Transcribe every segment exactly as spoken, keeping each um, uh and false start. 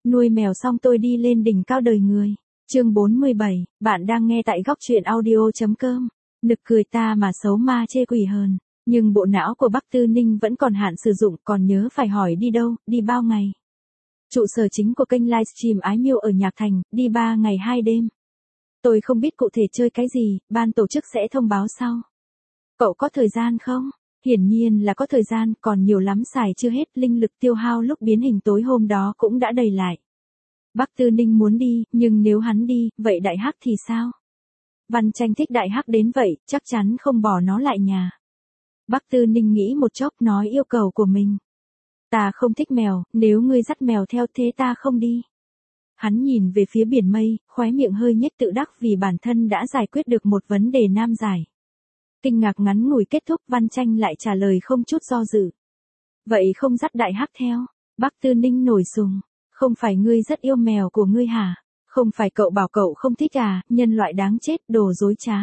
Nuôi mèo xong tôi đi lên đỉnh cao đời người. Chương bốn mươi bảy, bạn đang nghe tại góc truyện audio.com. Nực cười ta mà xấu ma chê quỷ hờn. Nhưng bộ não của Bắc Tư Ninh vẫn còn hạn sử dụng, còn nhớ phải hỏi đi đâu, đi bao ngày. Trụ sở chính của kênh livestream Ái Miêu ở Nhạc Thành, đi ba ngày hai đêm. Tôi không biết cụ thể chơi cái gì, ban tổ chức sẽ thông báo sau. Cậu có thời gian không? Hiển nhiên là có thời gian, còn nhiều lắm xài chưa hết, linh lực tiêu hao lúc biến hình tối hôm đó cũng đã đầy lại. Bắc Tư Ninh muốn đi, nhưng nếu hắn đi, vậy Đại Hắc thì sao? Văn Tranh thích Đại Hắc đến vậy, chắc chắn không bỏ nó lại nhà. Bắc Tư Ninh nghĩ một chốc nói yêu cầu của mình. Ta không thích mèo, nếu ngươi dắt mèo theo thế ta không đi. Hắn nhìn về phía biển mây, khóe miệng hơi nhếch tự đắc vì bản thân đã giải quyết được một vấn đề nan giải. Kinh ngạc ngắn ngủi kết thúc, Văn Tranh lại trả lời không chút do dự. Vậy không dắt Đại Hắc theo? Bắc Tư Ninh nổi sùng. Không phải ngươi rất yêu mèo của ngươi hả? Không phải cậu bảo cậu không thích à, nhân loại đáng chết, đồ dối trá.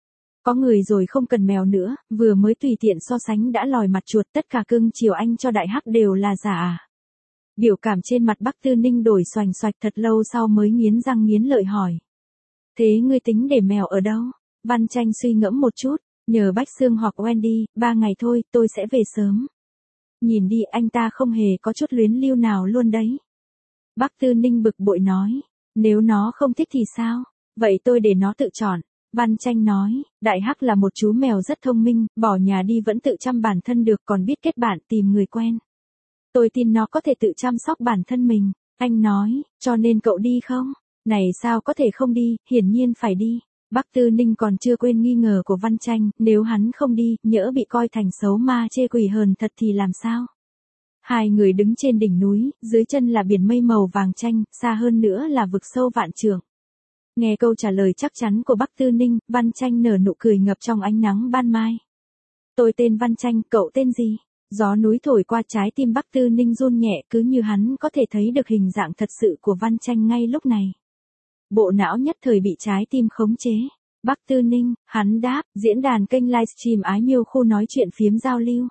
Có người rồi không cần mèo nữa, vừa mới tùy tiện so sánh đã lòi mặt chuột, tất cả cưng chiều anh cho Đại Hắc đều là giả à? Biểu cảm trên mặt Bắc Tư Ninh đổi xoành xoạch, thật lâu sau mới nghiến răng nghiến lợi hỏi. Thế ngươi tính để mèo ở đâu? Văn Tranh suy ngẫm một chút, nhờ Bách Xương hoặc Wendy, ba ngày thôi, tôi sẽ về sớm. Nhìn đi, anh ta không hề có chút luyến lưu nào luôn đấy. Bắc Tư Ninh bực bội nói, nếu nó không thích thì sao? Vậy tôi để nó tự chọn. Văn Tranh nói, Đại Hắc là một chú mèo rất thông minh, bỏ nhà đi vẫn tự chăm bản thân được, còn biết kết bạn tìm người quen. Tôi tin nó có thể tự chăm sóc bản thân mình. Anh nói, cho nên cậu đi không? Này sao có thể không đi, hiển nhiên phải đi. Bắc Tư Ninh còn chưa quên nghi ngờ của Văn Tranh, nếu hắn không đi, nhỡ bị coi thành xấu ma chê quỷ hờn thật thì làm sao? Hai người đứng trên đỉnh núi, dưới chân là biển mây màu vàng chanh, xa hơn nữa là vực sâu vạn trượng. Nghe câu trả lời chắc chắn của Bắc Tư Ninh, Văn Tranh nở nụ cười ngập trong ánh nắng ban mai. Tôi tên Văn Tranh, cậu tên gì? Gió núi thổi qua trái tim Bắc Tư Ninh run nhẹ, cứ như hắn có thể thấy được hình dạng thật sự của Văn Tranh ngay lúc này. Bộ não nhất thời bị trái tim khống chế. Bắc Tư Ninh, hắn đáp, diễn đàn kênh livestream Ái Miêu khu nói chuyện phiếm giao lưu.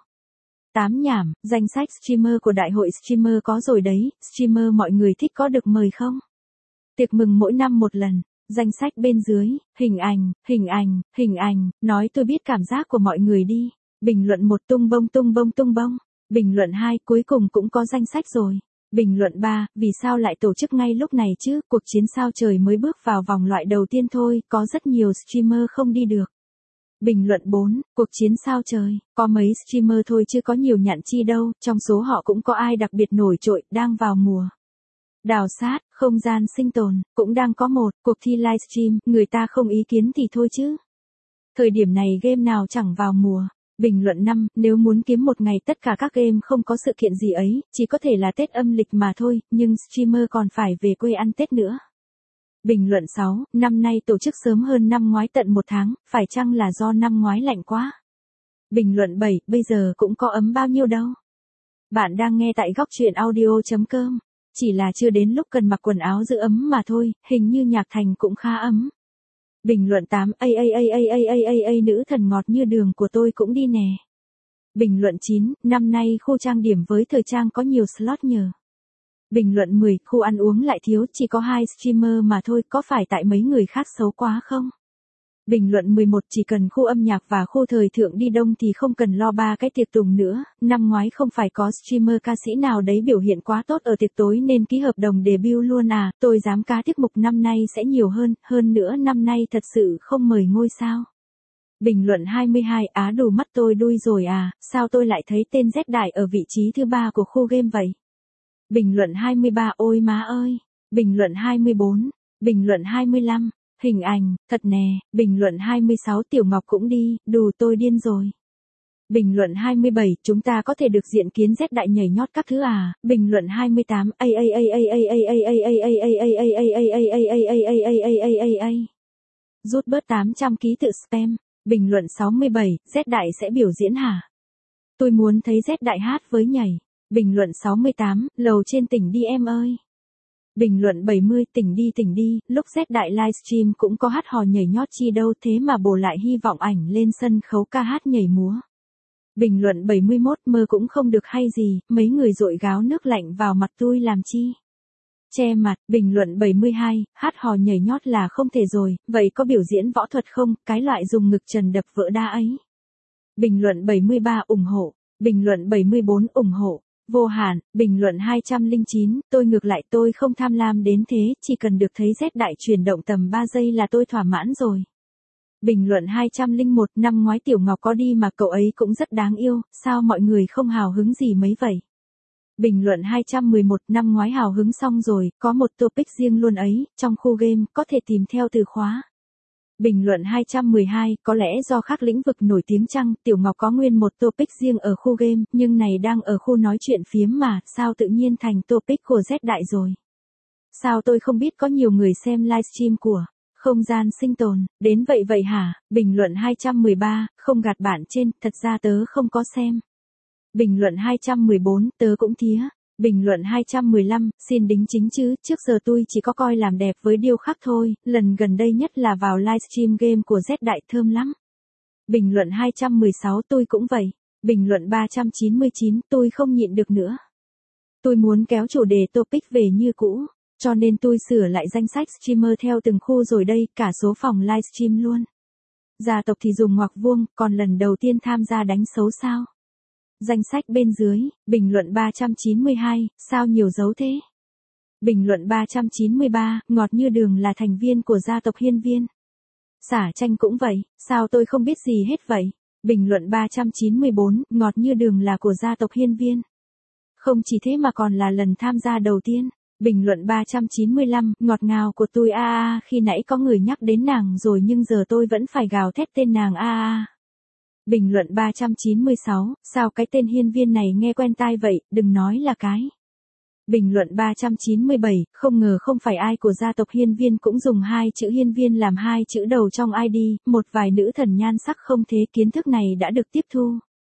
Tám nhảm, danh sách streamer của đại hội streamer có rồi đấy, streamer mọi người thích có được mời không? Tiệc mừng mỗi năm một lần, danh sách bên dưới, hình ảnh, hình ảnh, hình ảnh, nói tôi biết cảm giác của mọi người đi. Bình luận một tung bông tung bông tung bông. Bình luận hai, cuối cùng cũng có danh sách rồi. Bình luận ba, vì sao lại tổ chức ngay lúc này chứ, cuộc chiến sao trời mới bước vào vòng loại đầu tiên thôi, có rất nhiều streamer không đi được. Bình luận bốn, cuộc chiến sao trời, có mấy streamer thôi chứ có nhiều nhạn chi đâu, trong số họ cũng có ai đặc biệt nổi trội, đang vào mùa. Đào sát, không gian sinh tồn, cũng đang có một, cuộc thi livestream, người ta không ý kiến thì thôi chứ. Thời điểm này game nào chẳng vào mùa. Bình luận năm, nếu muốn kiếm một ngày tất cả các game không có sự kiện gì ấy, chỉ có thể là Tết âm lịch mà thôi, nhưng streamer còn phải về quê ăn Tết nữa. Bình luận sáu, năm nay tổ chức sớm hơn năm ngoái tận một tháng, phải chăng là do năm ngoái lạnh quá? Bình luận bảy, bây giờ cũng có ấm bao nhiêu đâu. Bạn đang nghe tại góc truyện audio.com, chỉ là chưa đến lúc cần mặc quần áo giữ ấm mà thôi, hình như Nhạc Thành cũng khá ấm. Bình luận tám, a a a a a a a a nữ thần ngọt như đường của tôi cũng đi nè. Bình luận chín, năm nay khu trang điểm với thời trang có nhiều slot nhờ. Bình luận mười, khu ăn uống lại thiếu, chỉ có hai streamer mà thôi, có phải tại mấy người khác xấu quá không? Bình luận mười một, chỉ cần khu âm nhạc và khu thời thượng đi đông thì không cần lo ba cái tiệc tùng nữa, năm ngoái không phải có streamer ca sĩ nào đấy biểu hiện quá tốt ở tiệc tối nên ký hợp đồng debut luôn à, tôi dám cá tiết mục năm nay sẽ nhiều hơn, hơn nữa năm nay thật sự không mời ngôi sao. Bình luận hai mươi hai, á đủ mắt tôi đuôi rồi à, sao tôi lại thấy tên Z Đại ở vị trí thứ ba của khu game vậy? Bình luận hai mươi ba, ôi má ơi. Bình luận hai mươi bốn, bình luận hai mươi lăm. Hình ảnh, thật nè, bình luận hai mươi sáu, Tiểu Ngọc cũng đi, đủ tôi điên rồi. Bình luận hai mươi bảy, chúng ta có thể được diện kiến Z Đại nhảy nhót các thứ à, bình luận hai mươi tám, a a a a a a a a a a a a a a a a a. Rút bớt tám trăm ký tự spam, bình luận sáu mươi bảy, Z Đại sẽ biểu diễn hả? Tôi muốn thấy Z Đại hát với nhảy. Bình luận sáu mươi tám, lầu trên tỉnh đi em ơi. Bình luận bảy mươi, tỉnh đi tỉnh đi, lúc Z Đại livestream cũng có hát hò nhảy nhót chi đâu thế mà bổ lại hy vọng ảnh lên sân khấu ca hát nhảy múa. Bình luận bảy mươi mốt, mơ cũng không được hay gì, mấy người dội gáo nước lạnh vào mặt tôi làm chi. Che mặt, bình luận bảy mươi hai, hát hò nhảy nhót là không thể rồi, vậy có biểu diễn võ thuật không, cái loại dùng ngực trần đập vỡ đá ấy. Bình luận bảy mươi ba ủng hộ, bình luận bảy mươi bốn ủng hộ, vô hạn, bình luận hai trăm lẻ chín, tôi ngược lại tôi không tham lam đến thế, chỉ cần được thấy Z Đại chuyển động tầm ba giây là tôi thỏa mãn rồi. Bình luận hai trăm lẻ một, năm ngoái Tiểu Ngọc có đi mà cậu ấy cũng rất đáng yêu, sao mọi người không hào hứng gì mấy vậy? Bình luận hai trăm mười một, năm ngoái hào hứng xong rồi, có một topic riêng luôn ấy, trong khu game, có thể tìm theo từ khóa. Bình luận hai trăm mười hai, có lẽ do khác lĩnh vực nổi tiếng chăng, Tiểu Ngọc có nguyên một topic riêng ở khu game, nhưng này đang ở khu nói chuyện phiếm mà, sao tự nhiên thành topic của Z Đại rồi? Sao tôi không biết có nhiều người xem livestream của Không gian sinh tồn, đến vậy vậy hả? Bình luận hai trăm mười ba, không gạt bạn trên, thật ra tớ không có xem. Bình luận hai trăm mười bốn, tớ cũng thía. Bình luận hai trăm mười lăm, xin đính chính chứ, trước giờ tôi chỉ có coi làm đẹp với điêu khắc thôi, lần gần đây nhất là vào livestream game của Z Đại thơm lắm. Bình luận hai trăm mười sáu, tôi cũng vậy. Bình luận ba trăm chín mươi chín, tôi không nhịn được nữa. Tôi muốn kéo chủ đề topic về như cũ, cho nên tôi sửa lại danh sách streamer theo từng khu rồi đây, cả số phòng livestream luôn. Gia tộc thì dùng ngoặc vuông, còn lần đầu tiên tham gia đánh xấu sao? Danh sách bên dưới, bình luận ba trăm chín mươi hai, sao nhiều dấu thế? Bình luận ba trăm chín mươi ba, ngọt như đường là thành viên của gia tộc Hiên Viên. Xả Tranh cũng vậy, sao tôi không biết gì hết vậy? Bình luận ba trăm chín mươi bốn, ngọt như đường là của gia tộc Hiên Viên. Không chỉ thế mà còn là lần tham gia đầu tiên. Bình luận ba trăm chín mươi lăm, ngọt ngào của tôi a a, khi nãy có người nhắc đến nàng rồi nhưng giờ tôi vẫn phải gào thét tên nàng a a. Bình luận ba trăm chín mươi sáu, sao cái tên Hiên Viên này nghe quen tai vậy, đừng nói là cái. Bình luận ba trăm chín mươi bảy, không ngờ không phải ai của gia tộc Hiên Viên cũng dùng hai chữ Hiên Viên làm hai chữ đầu trong i đê, một vài nữ thần nhan sắc không thế kiến thức này đã được tiếp thu.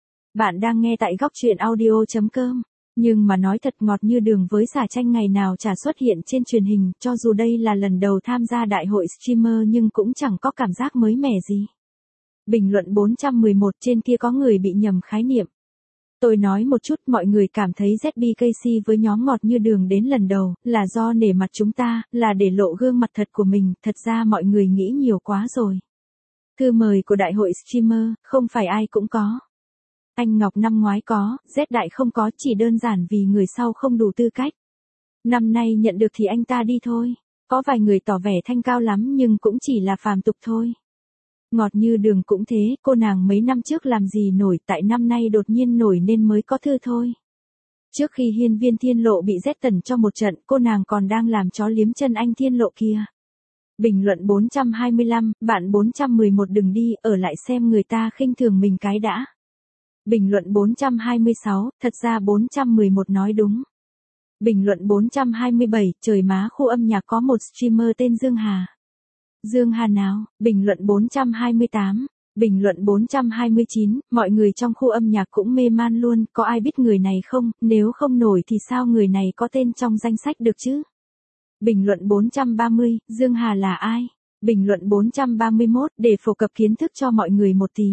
Bạn đang nghe tại góc truyện audio chấm com. Nhưng mà nói thật ngọt như đường với Xả Tranh ngày nào chả xuất hiện trên truyền hình, cho dù đây là lần đầu tham gia đại hội streamer nhưng cũng chẳng có cảm giác mới mẻ gì. Bình luận bốn trăm mười một, trên kia có người bị nhầm khái niệm. Tôi nói một chút, mọi người cảm thấy Z B K C với nhóm ngọt như đường đến lần đầu, là do nể mặt chúng ta, là để lộ gương mặt thật của mình, thật ra mọi người nghĩ nhiều quá rồi. Thư mời của đại hội streamer, không phải ai cũng có. Anh Ngọc năm ngoái có, Z Đại không có, chỉ đơn giản vì người sau không đủ tư cách. Năm nay nhận được thì anh ta đi thôi. Có vài người tỏ vẻ thanh cao lắm nhưng cũng chỉ là phàm tục thôi. Ngọt như đường cũng thế, cô nàng mấy năm trước làm gì nổi, tại năm nay đột nhiên nổi nên mới có thư thôi. Trước khi Hiên Viên Thiên Lộ bị Z tần cho một trận, cô nàng còn đang làm chó liếm chân anh Thiên Lộ kia. Bình luận bốn trăm hai mươi lăm, bạn bốn trăm mười một đừng đi, ở lại xem người ta khinh thường mình cái đã. Bình luận bốn trăm hai mươi sáu, thật ra bốn trăm mười một nói đúng. Bình luận bốn trăm hai mươi bảy, trời má khu âm nhạc có một streamer tên Dương Hà. Dương Hà nào? Bình luận bốn trăm hai mươi tám. Bình luận bốn trăm hai mươi chín, mọi người trong khu âm nhạc cũng mê man luôn, có ai biết người này không, nếu không nổi thì sao người này có tên trong danh sách được chứ? Bình luận bốn trăm ba mươi, Dương Hà là ai? Bình luận bốn trăm ba mươi mốt, để phổ cập kiến thức cho mọi người một tí.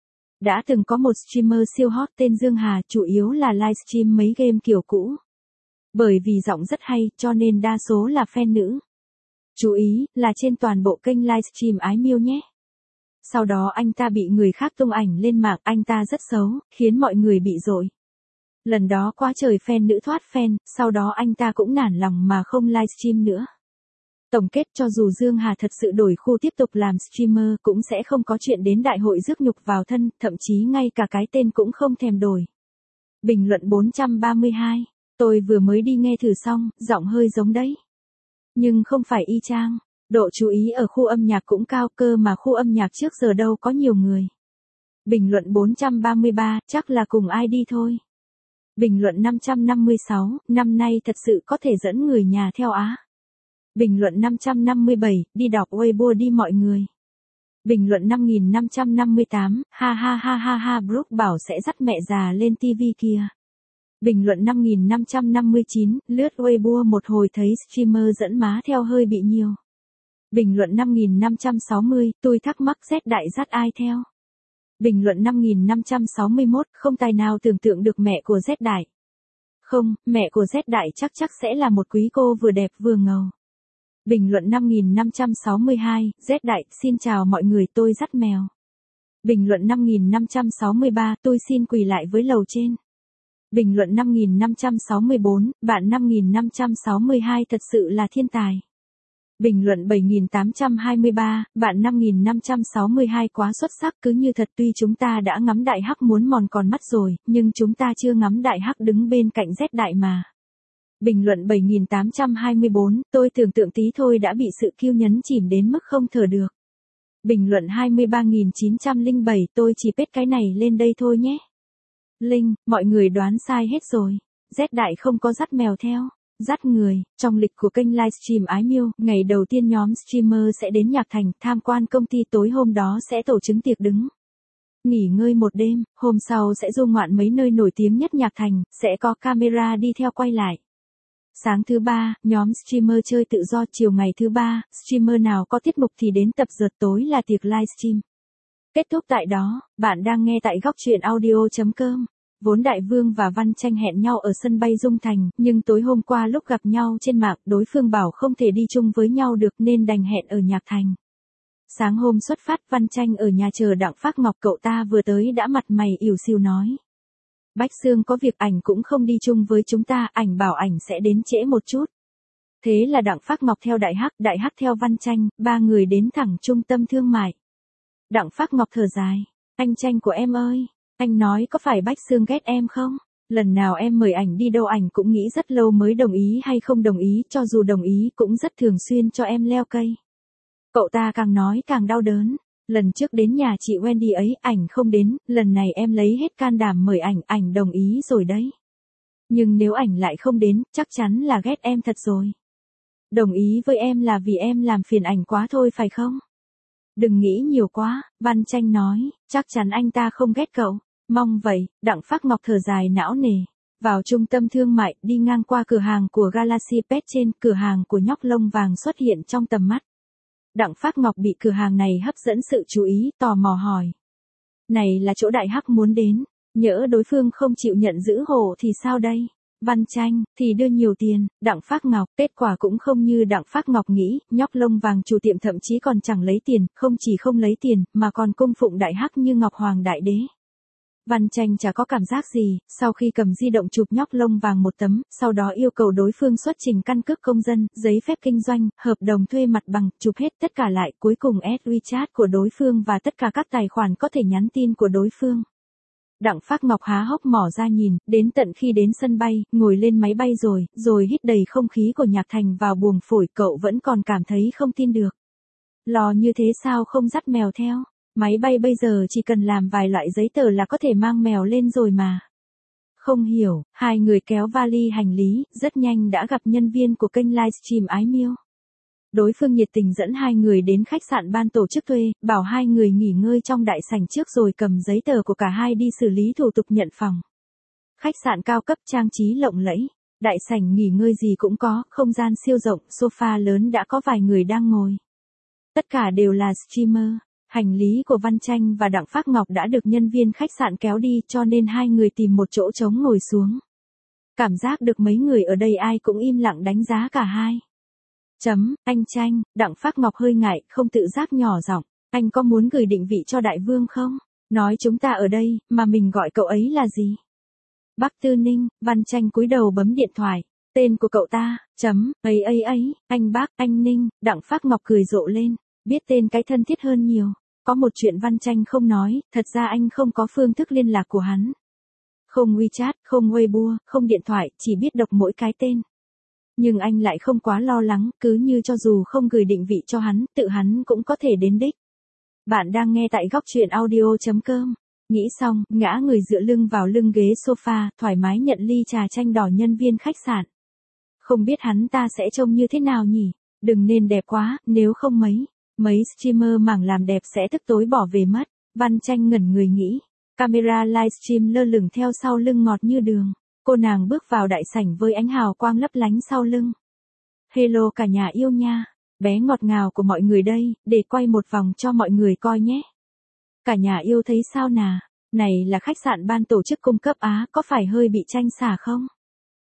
Đã từng có một streamer siêu hot tên Dương Hà, chủ yếu là livestream mấy game kiểu cũ. Bởi vì giọng rất hay, cho nên đa số là fan nữ. Chú ý, là trên toàn bộ kênh livestream Ái Miêu nhé. Sau đó anh ta bị người khác tung ảnh lên mạng, anh ta rất xấu, khiến mọi người bị dội. Lần đó quá trời fan nữ thoát fan, sau đó anh ta cũng nản lòng mà không livestream nữa. Tổng kết, cho dù Dương Hà thật sự đổi khu tiếp tục làm streamer cũng sẽ không có chuyện đến đại hội rước nhục vào thân, thậm chí ngay cả cái tên cũng không thèm đổi. Bình luận bốn trăm ba mươi hai, tôi vừa mới đi nghe thử xong, giọng hơi giống đấy. Nhưng không phải y chang, độ chú ý ở khu âm nhạc cũng cao cơ mà khu âm nhạc trước giờ đâu có nhiều người. Bình luận bốn trăm ba mươi ba, chắc là cùng ai đi thôi. Bình luận năm trăm năm mươi sáu, năm nay thật sự có thể dẫn người nhà theo á. Bình luận năm trăm năm mươi bảy, đi đọc Weibo đi mọi người. Bình luận năm nghìn năm trăm năm mươi tám, ha ha ha ha ha Brooke bảo sẽ dắt mẹ già lên tivi kìa. Bình luận năm nghìn năm trăm năm mươi chín, lướt Weibo một hồi thấy streamer dẫn má theo hơi bị nhiều. Bình luận năm nghìn năm trăm sáu mươi, tôi thắc mắc Z Đại dắt ai theo. Bình luận năm nghìn năm trăm sáu mươi mốt, không tài nào tưởng tượng được mẹ của Z Đại. Không, mẹ của Z Đại chắc chắc sẽ là một quý cô vừa đẹp vừa ngầu. Bình luận năm nghìn năm trăm sáu mươi hai, Z Đại, xin chào mọi người, tôi dắt mèo. Bình luận năm nghìn năm trăm sáu mươi ba, tôi xin quỳ lại với lầu trên. Bình luận năm nghìn năm trăm sáu mươi bốn, bạn năm nghìn năm trăm sáu mươi hai thật sự là thiên tài. Bình luận bảy nghìn tám trăm hai mươi ba, bạn năm nghìn năm trăm sáu mươi hai quá xuất sắc, cứ như thật, tuy chúng ta đã ngắm đại hắc muốn mòn còn mắt rồi, nhưng chúng ta chưa ngắm đại hắc đứng bên cạnh Z Đại mà. Bình luận bảy nghìn tám trăm hai mươi bốn, tôi tưởng tượng tí thôi đã bị sự kiêu nhấn chìm đến mức không thở được. Bình luận hai mươi ba nghìn chín trăm lẻ bảy, tôi chỉ pết cái này lên đây thôi nhé. Linh, mọi người đoán sai hết rồi. Z Đại không có dắt mèo theo, dắt người. Trong lịch của kênh livestream Ái Miêu, ngày đầu tiên nhóm streamer sẽ đến Nhạc Thành tham quan công ty, tối hôm đó sẽ tổ chức tiệc đứng nghỉ ngơi một đêm, hôm sau sẽ du ngoạn mấy nơi nổi tiếng nhất Nhạc Thành, sẽ có camera đi theo quay lại. Sáng thứ ba, nhóm streamer chơi tự do, chiều ngày thứ ba, streamer nào có tiết mục thì đến tập dượt, tối là tiệc livestream. Kết thúc tại đó, bạn đang nghe tại góc truyện audio chấm com. Vốn Đại Vương và Văn Tranh hẹn nhau ở sân bay Dung Thành, nhưng tối hôm qua lúc gặp nhau trên mạng, đối phương bảo không thể đi chung với nhau được nên đành hẹn ở Nhạc Thành. Sáng hôm xuất phát, Văn Tranh ở nhà chờ Đặng Phác Ngọc, cậu ta vừa tới đã mặt mày ỉu xìu nói: Bách Xương có việc, ảnh cũng không đi chung với chúng ta, ảnh bảo ảnh sẽ đến trễ một chút. Thế là Đặng Phác Ngọc theo Đại Hắc, Đại Hắc theo Văn Tranh, ba người đến thẳng trung tâm thương mại. Đặng Phác Ngọc thở dài: Anh Tranh của em ơi, anh nói có phải Bách Xương ghét em không? Lần nào em mời ảnh đi đâu ảnh cũng nghĩ rất lâu mới đồng ý hay không đồng ý, cho dù đồng ý cũng rất thường xuyên cho em leo cây. Cậu ta càng nói càng đau đớn. Lần trước đến nhà chị Wendy ấy, ảnh không đến, lần này em lấy hết can đảm mời ảnh, ảnh đồng ý rồi đấy. Nhưng nếu ảnh lại không đến, chắc chắn là ghét em thật rồi. Đồng ý với em là vì em làm phiền ảnh quá thôi phải không? Đừng nghĩ nhiều quá, Văn Tranh nói, chắc chắn anh ta không ghét cậu. Mong vậy. Đặng Phác Ngọc thở dài não nề. Vào trung tâm thương mại, đi ngang qua cửa hàng của Galaxy Pet, trên cửa hàng của nhóc lông vàng xuất hiện trong tầm mắt. Đặng Phác Ngọc bị cửa hàng này hấp dẫn sự chú ý, tò mò hỏi: Này là chỗ Đại Hắc muốn đến, nhỡ đối phương không chịu nhận giữ hộ thì sao đây? Văn Tranh, thì đưa nhiều tiền. Đặng Phác Ngọc, kết quả cũng không như Đặng Phác Ngọc nghĩ, nhóc lông vàng chủ tiệm thậm chí còn chẳng lấy tiền, không chỉ không lấy tiền, mà còn cung phụng Đại Hắc như Ngọc Hoàng Đại Đế. Văn Tranh chả có cảm giác gì, sau khi cầm di động chụp nhóc lông vàng một tấm, sau đó yêu cầu đối phương xuất trình căn cước công dân, giấy phép kinh doanh, hợp đồng thuê mặt bằng, chụp hết tất cả lại, cuối cùng add WeChat của đối phương và tất cả các tài khoản có thể nhắn tin của đối phương. Đặng Phác Ngọc há hốc mỏ ra nhìn, đến tận khi đến sân bay, ngồi lên máy bay rồi, rồi hít đầy không khí của Nhạc Thành vào buồng phổi, cậu vẫn còn cảm thấy không tin được. Lo như thế sao không dắt mèo theo? Máy bay bây giờ chỉ cần làm vài loại giấy tờ là có thể mang mèo lên rồi mà. Không hiểu, hai người kéo vali hành lý, rất nhanh đã gặp nhân viên của kênh livestream Ái Miêu. Đối phương nhiệt tình dẫn hai người đến khách sạn ban tổ chức thuê, bảo hai người nghỉ ngơi trong đại sảnh trước rồi cầm giấy tờ của cả hai đi xử lý thủ tục nhận phòng. Khách sạn cao cấp trang trí lộng lẫy, đại sảnh nghỉ ngơi gì cũng có, không gian siêu rộng, sofa lớn đã có vài người đang ngồi. Tất cả đều là streamer. Hành lý của Văn Tranh và Đặng Phác Ngọc đã được nhân viên khách sạn kéo đi, cho nên hai người tìm một chỗ trống ngồi xuống. Cảm giác được mấy người ở đây ai cũng im lặng đánh giá cả hai. Chấm, anh Tranh. Đặng Phác Ngọc hơi ngại, không tự giác nhỏ giọng: Anh có muốn gửi định vị cho Đại Vương không? Nói chúng ta ở đây, mà mình gọi cậu ấy là gì? Bắc Tư Ninh. Văn Tranh cúi đầu bấm điện thoại. Tên của cậu ta, chấm, ấy ấy ấy, anh Bác, anh Ninh. Đặng Phác Ngọc cười rộ lên. Biết tên cái thân thiết hơn nhiều. Có một chuyện Văn Tranh không nói, thật ra anh không có phương thức liên lạc của hắn. Không WeChat, không Weibo, không điện thoại, chỉ biết đọc mỗi cái tên. Nhưng anh lại không quá lo lắng, cứ như cho dù không gửi định vị cho hắn, tự hắn cũng có thể đến đích. Bạn đang nghe tại góc truyện audio chấm com. Nghĩ xong, ngã người dựa lưng vào lưng ghế sofa, thoải mái nhận ly trà chanh đỏ nhân viên khách sạn. Không biết hắn ta sẽ trông như thế nào nhỉ? Đừng nên đẹp quá, nếu không mấy. Mấy streamer mảng làm đẹp sẽ tức tối bỏ về mất. Văn Tranh ngẩn người nghĩ. Camera livestream lơ lửng theo sau lưng ngọt như đường. Cô nàng bước vào đại sảnh với ánh hào quang lấp lánh sau lưng. Hello cả nhà yêu nha. Bé ngọt ngào của mọi người đây, để quay một vòng cho mọi người coi nhé. Cả nhà yêu thấy sao nà? Này là khách sạn ban tổ chức cung cấp Á, có phải hơi bị tranh xả không?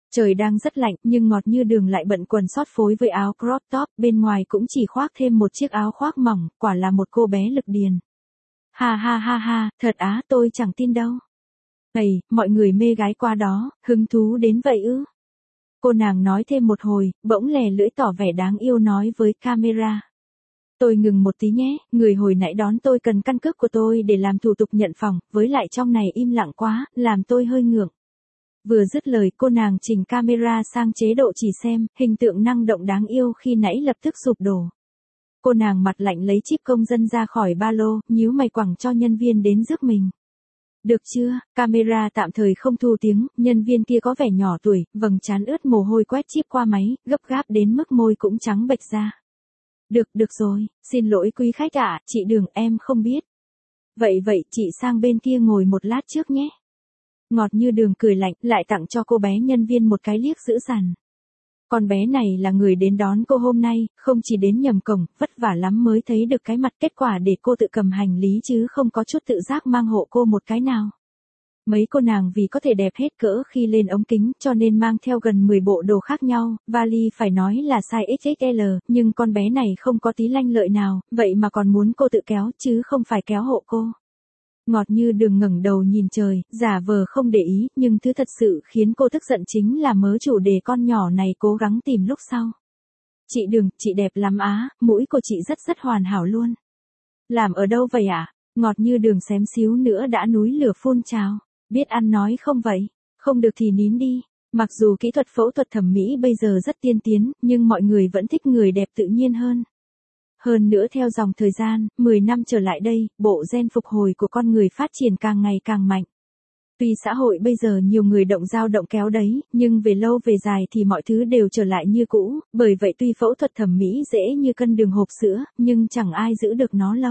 Trời đang rất lạnh, nhưng Ngọt Như Đường lại bận quần sót phối với áo crop top, bên ngoài cũng chỉ khoác thêm một chiếc áo khoác mỏng, quả là một cô bé lực điền. Ha ha ha ha, thật á, tôi chẳng tin đâu. Ầy, mọi người mê gái qua đó, hứng thú đến vậy ư? Cô nàng nói thêm một hồi, bỗng lè lưỡi tỏ vẻ đáng yêu nói với camera. Tôi ngừng một tí nhé, người hồi nãy đón tôi cần căn cước của tôi để làm thủ tục nhận phòng, với lại trong này im lặng quá, làm tôi hơi ngượng. Vừa dứt lời cô nàng chỉnh camera sang chế độ chỉ xem, hình tượng năng động đáng yêu khi nãy lập tức sụp đổ. Cô nàng mặt lạnh lấy chip công dân ra khỏi ba lô, nhíu mày quẳng cho nhân viên đến rước mình. Được chưa, camera tạm thời không thu tiếng, nhân viên kia có vẻ nhỏ tuổi, vầng trán ướt mồ hôi quét chip qua máy, gấp gáp đến mức môi cũng trắng bệch ra. Được, được rồi, xin lỗi quý khách ạ, chị Đường em không biết. Vậy vậy, chị sang bên kia ngồi một lát trước nhé. Ngọt Như Đường cười lạnh, lại tặng cho cô bé nhân viên một cái liếc dữ dằn. Con bé này là người đến đón cô hôm nay, không chỉ đến nhầm cổng, vất vả lắm mới thấy được cái mặt, kết quả để cô tự cầm hành lý chứ không có chút tự giác mang hộ cô một cái nào. Mấy cô nàng vì có thể đẹp hết cỡ khi lên ống kính cho nên mang theo gần mười bộ đồ khác nhau, vali phải nói là size ích ích lờ, nhưng con bé này không có tí lanh lợi nào, vậy mà còn muốn cô tự kéo chứ không phải kéo hộ cô. Ngọt Như Đường ngẩng đầu nhìn trời, giả vờ không để ý, nhưng thứ thật sự khiến cô tức giận chính là mớ chủ đề con nhỏ này cố gắng tìm lúc sau. Chị Đường, chị đẹp lắm á, mũi của chị rất rất hoàn hảo luôn. Làm ở đâu vậy ạ? À? Ngọt Như Đường xém xíu nữa đã núi lửa phun trào. Biết ăn nói không vậy? Không được thì nín đi. Mặc dù kỹ thuật phẫu thuật thẩm mỹ bây giờ rất tiên tiến, nhưng mọi người vẫn thích người đẹp tự nhiên hơn. Hơn nữa theo dòng thời gian, mười năm trở lại đây, bộ gen phục hồi của con người phát triển càng ngày càng mạnh. Tuy xã hội bây giờ nhiều người động dao động kéo đấy, nhưng về lâu về dài thì mọi thứ đều trở lại như cũ, bởi vậy tuy phẫu thuật thẩm mỹ dễ như cân đường hộp sữa, nhưng chẳng ai giữ được nó lâu.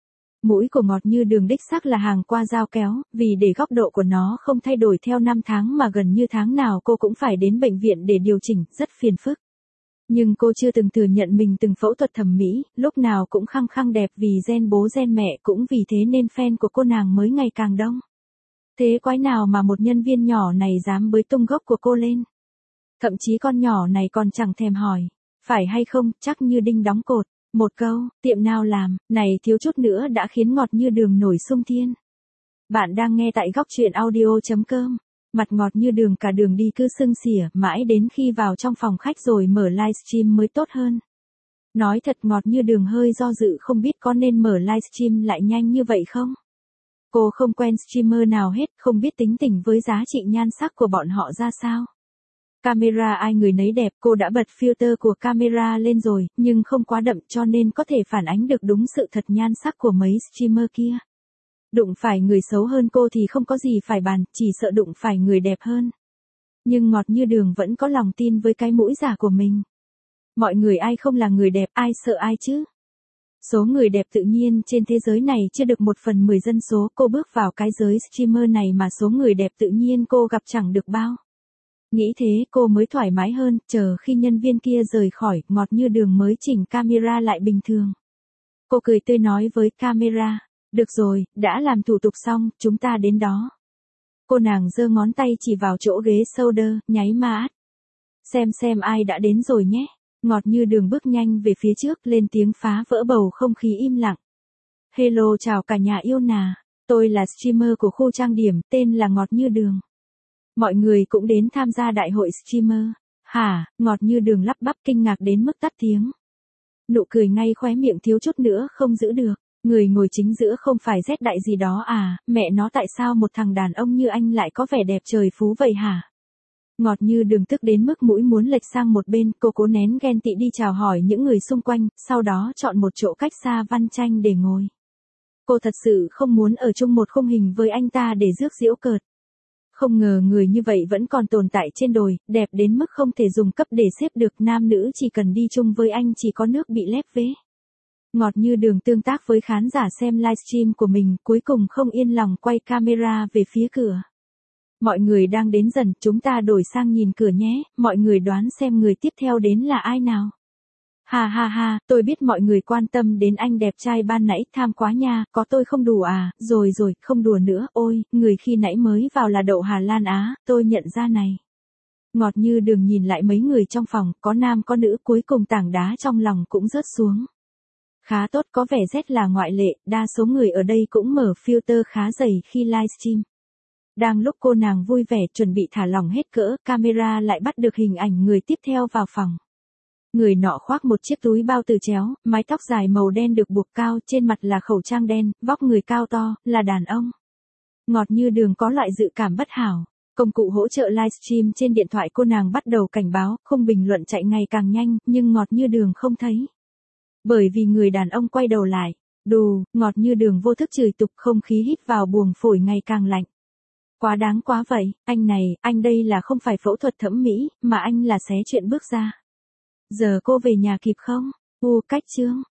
Mũi của Ngọt Như Đường đích xác là hàng qua dao kéo, vì để góc độ của nó không thay đổi theo năm tháng mà gần như tháng nào cô cũng phải đến bệnh viện để điều chỉnh, rất phiền phức. Nhưng cô chưa từng thừa nhận mình từng phẫu thuật thẩm mỹ, lúc nào cũng khăng khăng đẹp vì gen bố gen mẹ, cũng vì thế nên fan của cô nàng mới ngày càng đông. Thế quái nào mà một nhân viên nhỏ này dám bới tung gốc của cô lên. Thậm chí con nhỏ này còn chẳng thèm hỏi, phải hay không, chắc như đinh đóng cột. Một câu, tiệm nào làm, này thiếu chút nữa đã khiến Ngọt Như Đường nổi xung thiên. Bạn đang nghe tại góc truyện audio chấm com. Mặt Ngọt Như Đường cả đường đi cứ sưng xỉa, mãi đến khi vào trong phòng khách rồi mở livestream mới tốt hơn. Nói thật Ngọt Như Đường hơi do dự không biết có nên mở livestream lại nhanh như vậy không. Cô không quen streamer nào hết, không biết tính tình với giá trị nhan sắc của bọn họ ra sao. Camera ai người nấy đẹp, cô đã bật filter của camera lên rồi, nhưng không quá đậm cho nên có thể phản ánh được đúng sự thật nhan sắc của mấy streamer kia. Đụng phải người xấu hơn cô thì không có gì phải bàn, chỉ sợ đụng phải người đẹp hơn. Nhưng Ngọt Như Đường vẫn có lòng tin với cái mũi giả của mình. Mọi người ai không là người đẹp, ai sợ ai chứ? Số người đẹp tự nhiên trên thế giới này chưa được một phần mười dân số, cô bước vào cái giới streamer này mà số người đẹp tự nhiên cô gặp chẳng được bao. Nghĩ thế cô mới thoải mái hơn, chờ khi nhân viên kia rời khỏi, Ngọt Như Đường mới chỉnh camera lại bình thường. Cô cười tươi nói với camera, được rồi, đã làm thủ tục xong, chúng ta đến đó. Cô nàng giơ ngón tay chỉ vào chỗ ghế shoulder, nháy mắt. Xem xem ai đã đến rồi nhé. Ngọt Như Đường bước nhanh về phía trước, lên tiếng phá vỡ bầu không khí im lặng. Hello chào cả nhà yêu nà, tôi là streamer của khu trang điểm, tên là Ngọt Như Đường. Mọi người cũng đến tham gia đại hội streamer. Hả, Ngọt Như Đường lắp bắp kinh ngạc đến mức tắt tiếng. Nụ cười ngay khóe miệng thiếu chút nữa không giữ được. Người ngồi chính giữa không phải rét đại gì đó à, mẹ nó tại sao một thằng đàn ông như anh lại có vẻ đẹp trời phú vậy hả? Ngọt Như Đường tức đến mức mũi muốn lệch sang một bên, cô cố nén ghen tị đi chào hỏi những người xung quanh, sau đó chọn một chỗ cách xa Văn Tranh để ngồi. Cô thật sự không muốn ở chung một khung hình với anh ta để rước giễu cợt. Không ngờ người như vậy vẫn còn tồn tại trên đồi, đẹp đến mức không thể dùng cấp để xếp được, nam nữ chỉ cần đi chung với anh chỉ có nước bị lép vế. Ngọt Như Đường tương tác với khán giả xem livestream của mình, cuối cùng không yên lòng quay camera về phía cửa. Mọi người đang đến dần, chúng ta đổi sang nhìn cửa nhé, mọi người đoán xem người tiếp theo đến là ai nào. Ha ha ha, tôi biết mọi người quan tâm đến anh đẹp trai ban nãy, tham quá nha, có tôi không đủ à, rồi rồi, không đùa nữa, ôi, người khi nãy mới vào là Đậu Hà Lan Á, tôi nhận ra này. Ngọt như đường nhìn lại mấy người trong phòng, có nam có nữ, cuối cùng tảng đá trong lòng cũng rớt xuống. Khá tốt, có vẻ Z là ngoại lệ, đa số người ở đây cũng mở filter khá dày khi livestream. Đang lúc cô nàng vui vẻ chuẩn bị thả lỏng hết cỡ, camera lại bắt được hình ảnh người tiếp theo vào phòng. Người nọ khoác một chiếc túi bao từ chéo, mái tóc dài màu đen được buộc cao, trên mặt là khẩu trang đen, vóc người cao to, là đàn ông. Ngọt như đường có loại dự cảm bất hảo. Công cụ hỗ trợ livestream trên điện thoại cô nàng bắt đầu cảnh báo, khung bình luận chạy ngày càng nhanh, nhưng ngọt như đường không thấy. Bởi vì người đàn ông quay đầu lại, đù, ngọt như đường vô thức chửi tục, không khí hít vào buồng phổi ngày càng lạnh. Quá đáng quá vậy, anh này, anh đây là không phải phẫu thuật thẩm mỹ, mà anh là xé chuyện bước ra. Giờ cô về nhà kịp không? U cách chương.